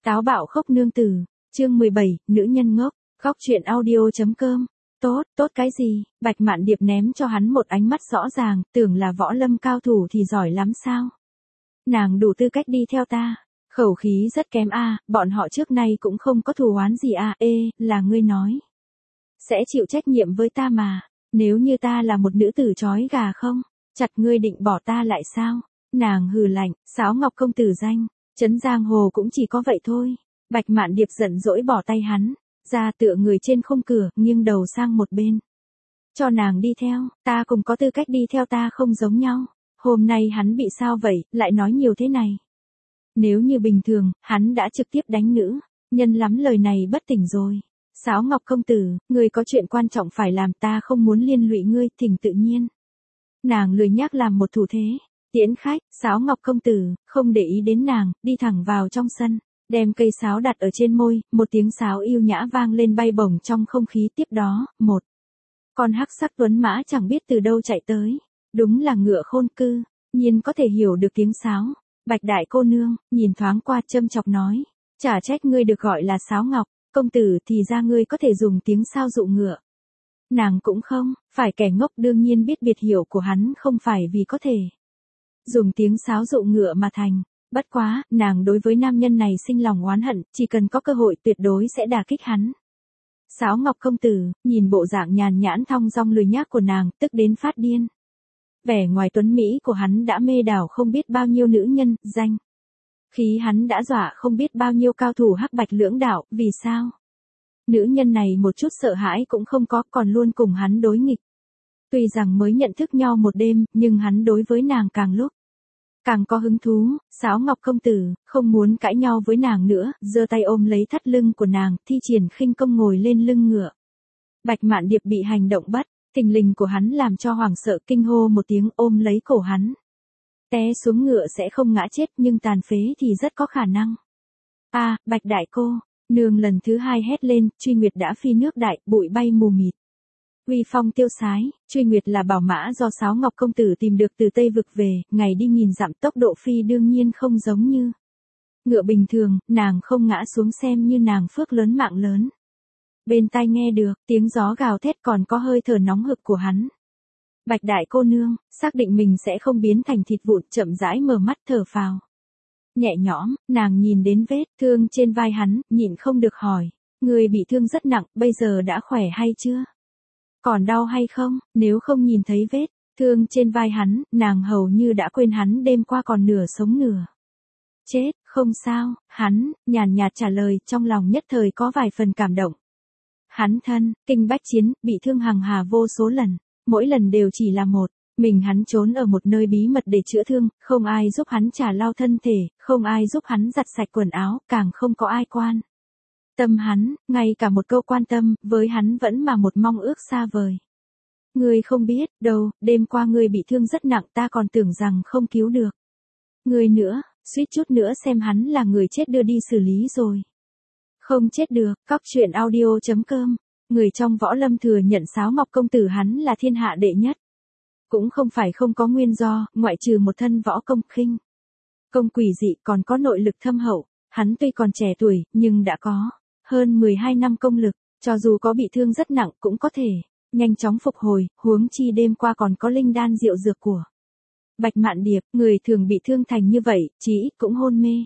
Táo bạo khóc nương tử, chương 17, nữ nhân ngốc, khóc chuyện audio.com. Tốt cái gì, Bạch Mạn Điệp ném cho hắn một ánh mắt rõ ràng, tưởng là võ lâm cao thủ thì giỏi lắm sao? Nàng đủ tư cách đi theo ta, khẩu khí rất kém a, bọn họ trước nay cũng không có thù oán gì a, là ngươi nói. Sẽ chịu trách nhiệm với ta mà, nếu như ta là một nữ tử chói gà không, chặt ngươi định bỏ ta lại sao? Nàng hừ lạnh, Sáo Ngọc công tử danh, trấn giang hồ cũng chỉ có vậy thôi. Bạch Mạn Điệp giận dỗi bỏ tay hắn, ra tựa người trên khung cửa, nghiêng đầu sang một bên. Cho nàng đi theo, ta cũng có tư cách đi theo, ta không giống nhau. Hôm nay hắn bị sao vậy, lại nói nhiều thế này. Nếu như bình thường, hắn đã trực tiếp đánh nữ, nhân lắm lời này bất tỉnh rồi. Sáo Ngọc công tử, ngươi có chuyện quan trọng phải làm, ta không muốn liên lụy ngươi, thỉnh tự nhiên. Nàng lười nhác làm một thủ thế, tiễn khách. Sáo Ngọc công tử, không để ý đến nàng, đi thẳng vào trong sân, đem cây sáo đặt ở trên môi, một tiếng sáo yêu nhã vang lên bay bổng trong không khí. Tiếp đó, một con hắc sắc tuấn mã chẳng biết từ đâu chạy tới, đúng là Ngựa Khôn Cư, nhiên có thể hiểu được tiếng sáo. Bạch đại cô nương, nhìn thoáng qua châm chọc nói, chả trách ngươi được gọi là Sáo Ngọc công tử, thì ra ngươi có thể dùng tiếng sao dụ ngựa. Nàng cũng không phải kẻ ngốc, đương nhiên biết biệt hiệu của hắn không phải vì có thể dùng tiếng sáo dụ ngựa mà thành. Bất quá, nàng đối với nam nhân này sinh lòng oán hận, chỉ cần có cơ hội tuyệt đối sẽ đả kích hắn. Sáo Ngọc công tử, nhìn bộ dạng nhàn nhãn thong dong lười nhác của nàng, tức đến phát điên. Vẻ ngoài tuấn mỹ của hắn đã mê đảo không biết bao nhiêu nữ nhân, danh khí hắn đã dọa không biết bao nhiêu cao thủ hắc bạch lưỡng đạo. Vì sao? Nữ nhân này một chút sợ hãi cũng không có, còn luôn cùng hắn đối nghịch. Tuy rằng mới nhận thức nhau một đêm, nhưng hắn đối với nàng càng lúc càng có hứng thú. Sáo Ngọc công tử, không muốn cãi nhau với nàng nữa, giơ tay ôm lấy thắt lưng của nàng, thi triển khinh công ngồi lên lưng ngựa. Bạch Mạn Điệp bị hành động bất thình lình của hắn làm cho hoảng sợ, kinh hô một tiếng, ôm lấy cổ hắn. Té xuống ngựa sẽ không ngã chết, nhưng tàn phế thì rất có khả năng. Bạch đại cô nương lần thứ hai hét lên, Truy Nguyệt đã phi nước đại, bụi bay mù mịt. Uy phong tiêu sái, Truy Nguyệt là bảo mã do Sáo Ngọc công tử tìm được từ Tây vực về, ngày đi nghìn dặm, tốc độ phi đương nhiên không giống như ngựa bình thường, nàng không ngã xuống xem như nàng phước lớn mạng lớn. Bên tai nghe được tiếng gió gào thét, còn có hơi thở nóng hực của hắn. Bạch đại cô nương xác định mình sẽ không biến thành thịt vụn, chậm rãi mở mắt thở phào nhẹ nhõm. Nàng nhìn đến vết thương trên vai hắn, nhịn không được hỏi, người bị thương rất nặng, bây giờ đã khỏe hay chưa? Còn đau hay không? Nếu không nhìn thấy vết thương trên vai hắn, nàng hầu như đã quên hắn đêm qua còn nửa sống nửa chết. Không sao, hắn nhàn nhạt trả lời, trong lòng nhất thời có vài phần cảm động. Hắn thân kinh bách chiến, bị thương hằng hà vô số lần, mỗi lần đều chỉ là một mình hắn trốn ở một nơi bí mật để chữa thương, không ai giúp hắn trà lau thân thể, không ai giúp hắn giặt sạch quần áo, càng không có ai quan tâm hắn, ngay cả một câu quan tâm với hắn vẫn mà một mong ước xa vời. Ngươi không biết đâu, đêm qua ngươi bị thương rất nặng, ta còn tưởng rằng không cứu được ngươi nữa, suýt chút nữa xem hắn là người chết đưa đi xử lý rồi. Không chết được. Cóc truyện audio.com. Người trong võ lâm thừa nhận Sáo Ngọc công tử hắn là thiên hạ đệ nhất. Cũng không phải không có nguyên do, ngoại trừ một thân võ công khinh công quỷ dị, còn có nội lực thâm hậu. Hắn tuy còn trẻ tuổi, nhưng đã có hơn 12 năm công lực, cho dù có bị thương rất nặng cũng có thể nhanh chóng phục hồi, huống chi đêm qua còn có linh đan diệu dược của Bạch Mạn Điệp. Người thường bị thương thành như vậy, chí ít cũng hôn mê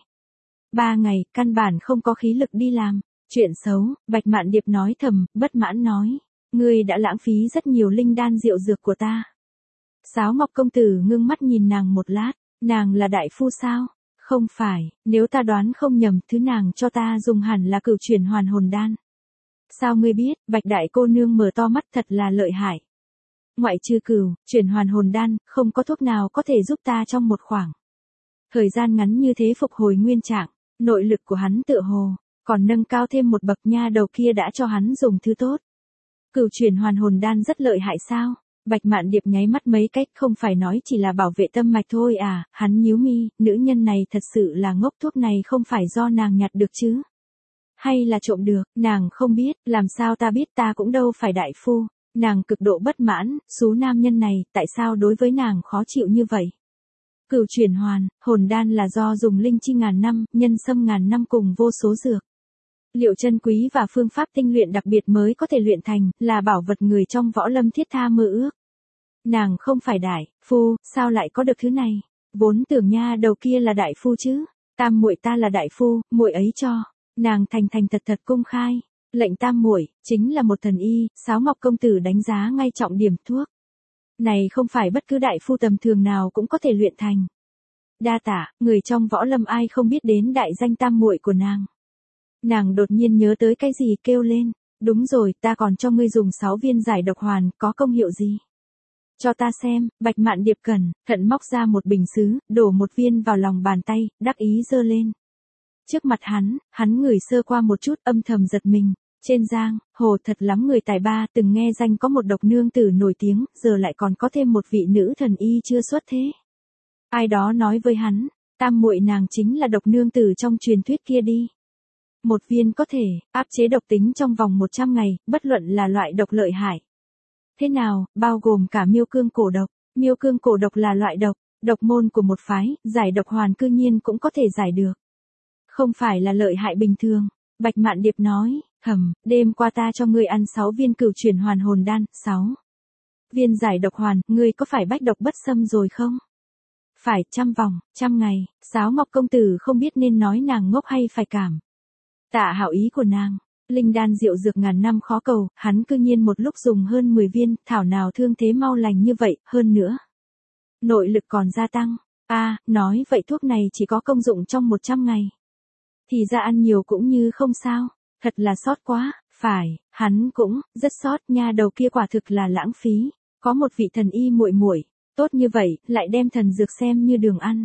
3 ngày, căn bản không có khí lực đi làm chuyện xấu. Bạch Mạn Điệp nói thầm, bất mãn nói, ngươi đã lãng phí rất nhiều linh đan diệu dược của ta. Sáo Ngọc công tử ngưng mắt nhìn nàng một lát, nàng là đại phu sao? Không phải, nếu ta đoán không nhầm, thứ nàng cho ta dùng hẳn là Cửu Chuyển Hoàn Hồn Đan. Sao ngươi biết? Bạch đại cô nương mở to mắt, thật là lợi hại. Ngoại trừ Cửu Chuyển Hoàn Hồn Đan, không có thuốc nào có thể giúp ta trong một khoảng thời gian ngắn như thế phục hồi nguyên trạng. Nội lực của hắn tựa hồ còn nâng cao thêm một bậc, nha đầu kia đã cho hắn dùng thứ tốt. Cửu Chuyển Hoàn Hồn Đan rất lợi hại sao? Bạch Mạn Điệp nháy mắt mấy cách, không phải nói chỉ là bảo vệ tâm mạch thôi à? Hắn nhíu mi, nữ nhân này thật sự là ngốc, thuốc này không phải do nàng nhặt được chứ? Hay là trộm được? Nàng không biết, làm sao ta biết, ta cũng đâu phải đại phu. Nàng cực độ bất mãn, số nam nhân này, tại sao đối với nàng khó chịu như vậy? Cửu chuyển hoàn, hồn đan là do dùng linh chi ngàn năm, nhân sâm ngàn năm cùng vô số dược. Liệu chân quý và phương pháp tinh luyện đặc biệt mới có thể luyện thành, là bảo vật người trong võ lâm thiết tha mơ ước. Nàng không phải đại phu, sao lại có được thứ này? Vốn tưởng nha đầu kia là đại phu chứ. Tam muội ta là đại phu, muội ấy cho. Nàng thành thành thật thật cung khai. Lệnh tam muội chính là một thần y, Sáo Ngọc công tử đánh giá ngay trọng điểm thuốc. Này không phải bất cứ đại phu tầm thường nào cũng có thể luyện thành. Đa tạ, người trong võ lâm ai không biết đến đại danh tam muội của nàng. Nàng đột nhiên nhớ tới cái gì kêu lên. Đúng rồi, ta còn cho ngươi dùng 6 viên giải độc hoàn, có công hiệu gì? Cho ta xem, Bạch Mạn Điệp cẩn thận móc ra một bình sứ, đổ một viên vào lòng bàn tay, đắc ý giơ lên. Trước mặt hắn ngửi sơ qua một chút âm thầm giật mình. Trên giang hồ thật lắm người tài ba, từng nghe danh có một độc nương tử nổi tiếng, giờ lại còn có thêm một vị nữ thần y chưa xuất thế. Ai đó nói với hắn, tam muội nàng chính là độc nương tử trong truyền thuyết kia đi. Một viên có thể áp chế độc tính trong vòng 100 ngày, bất luận là loại độc lợi hại. Thế nào, bao gồm cả miêu cương cổ độc. Miêu cương cổ độc là loại độc môn của một phái, giải độc hoàn cư nhiên cũng có thể giải được. Không phải là lợi hại bình thường. Bạch Mạn Điệp nói, đêm qua ta cho ngươi ăn 6 viên cửu chuyển hoàn hồn đan, 6 viên giải độc hoàn, ngươi có phải bách độc bất xâm rồi không? Phải, 100 ngày, Sáo Ngọc công tử không biết nên nói nàng ngốc hay phải cảm tạ hảo ý của nàng. Linh đan diệu dược ngàn năm khó cầu, hắn cư nhiên một lúc dùng hơn 10 viên, thảo nào thương thế mau lành như vậy, hơn nữa. Nội lực còn gia tăng. Nói vậy thuốc này chỉ có công dụng trong 100 ngày. Thì ra ăn nhiều cũng như không sao, thật là sót quá, phải, hắn cũng rất sót, nha đầu kia quả thực là lãng phí. Có một vị thần y muội muội, tốt như vậy, lại đem thần dược xem như đường ăn.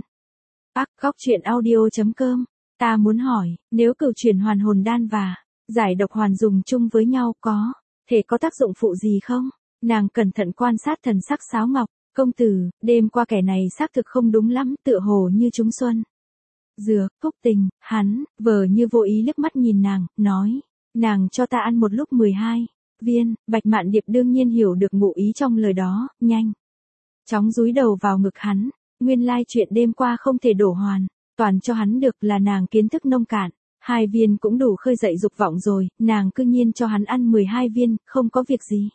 Góc truyện audio.com. Ta muốn hỏi, nếu cửu chuyển hoàn hồn đan và giải độc hoàn dùng chung với nhau có thể có tác dụng phụ gì không? Nàng cẩn thận quan sát thần sắc Sáo Ngọc, công tử, đêm qua kẻ này xác thực không đúng lắm, tựa hồ như trúng xuân. Dược, Phúc Tình, hắn, vờ như vô ý liếc mắt nhìn nàng, nói, nàng cho ta ăn một lúc 12 viên, Bạch Mạn Điệp đương nhiên hiểu được ngụ ý trong lời đó, nhanh chóng dúi đầu vào ngực hắn, nguyên lai chuyện đêm qua không thể đổ hoàn toàn cho hắn được, là nàng kiến thức nông cạn, 2 viên cũng đủ khơi dậy dục vọng rồi, nàng cư nhiên cho hắn ăn 12 viên, không có việc gì.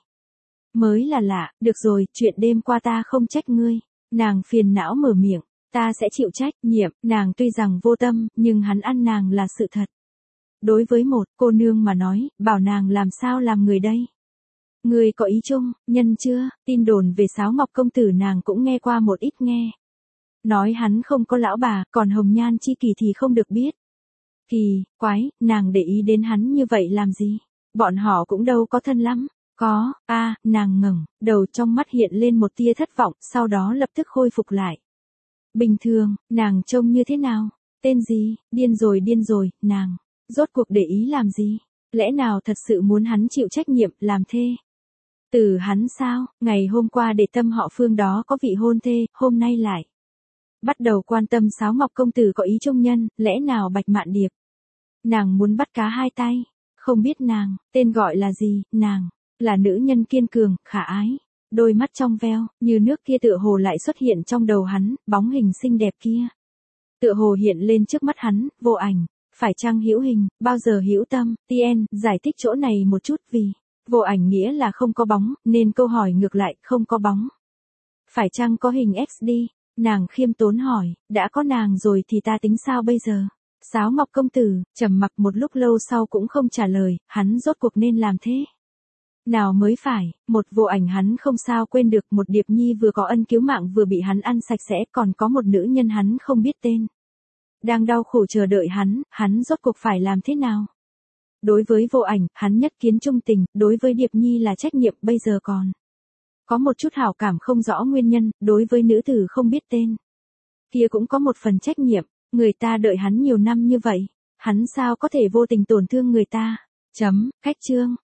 Mới là lạ, được rồi, chuyện đêm qua ta không trách ngươi. Nàng phiền não mở miệng, ta sẽ chịu trách nhiệm, nàng tuy rằng vô tâm, nhưng hắn ăn nàng là sự thật. Đối với một cô nương mà nói, bảo nàng làm sao làm người đây? Ngươi có ý chung, nhân chưa, tin đồn về Sáo Ngọc công tử nàng cũng nghe qua một ít nghe. Nói hắn không có lão bà, còn hồng nhan chi kỳ thì không được biết. Kỳ quái, nàng để ý đến hắn như vậy làm gì? Bọn họ cũng đâu có thân lắm. Có, nàng ngẩng đầu, trong mắt hiện lên một tia thất vọng, sau đó lập tức khôi phục lại. Bình thường, nàng trông như thế nào? Tên gì? Điên rồi, nàng rốt cuộc để ý làm gì? Lẽ nào thật sự muốn hắn chịu trách nhiệm, làm thê? Từ hắn sao? Ngày hôm qua để tâm họ Phương đó có vị hôn thê, hôm nay lại bắt đầu quan tâm Sáo Ngọc công tử có ý trung nhân, lẽ nào Bạch Mạn Điệp? Nàng muốn bắt cá hai tay, không biết nàng, tên gọi là gì, nàng là nữ nhân kiên cường, khả ái, đôi mắt trong veo, như nước kia tựa hồ lại xuất hiện trong đầu hắn, bóng hình xinh đẹp kia. Tựa hồ hiện lên trước mắt hắn, vô ảnh, phải chăng hữu hình, bao giờ hữu tâm, TN, giải thích chỗ này một chút vì, vô ảnh nghĩa là không có bóng, nên câu hỏi ngược lại, không có bóng. Phải chăng có hình XD, nàng khiêm tốn hỏi, đã có nàng rồi thì ta tính sao bây giờ? Sáo Ngọc công tử, trầm mặc một lúc lâu sau cũng không trả lời, hắn rốt cuộc nên làm thế. Nào mới phải, một vô ảnh hắn không sao quên được, một điệp nhi vừa có ân cứu mạng vừa bị hắn ăn sạch sẽ, còn có một nữ nhân hắn không biết tên. Đang đau khổ chờ đợi hắn rốt cuộc phải làm thế nào? Đối với vô ảnh, hắn nhất kiến trung tình, đối với điệp nhi là trách nhiệm, bây giờ còn có một chút hảo cảm không rõ nguyên nhân, đối với nữ tử không biết tên kia cũng có một phần trách nhiệm, người ta đợi hắn nhiều năm như vậy, hắn sao có thể vô tình tổn thương người ta? Cách chương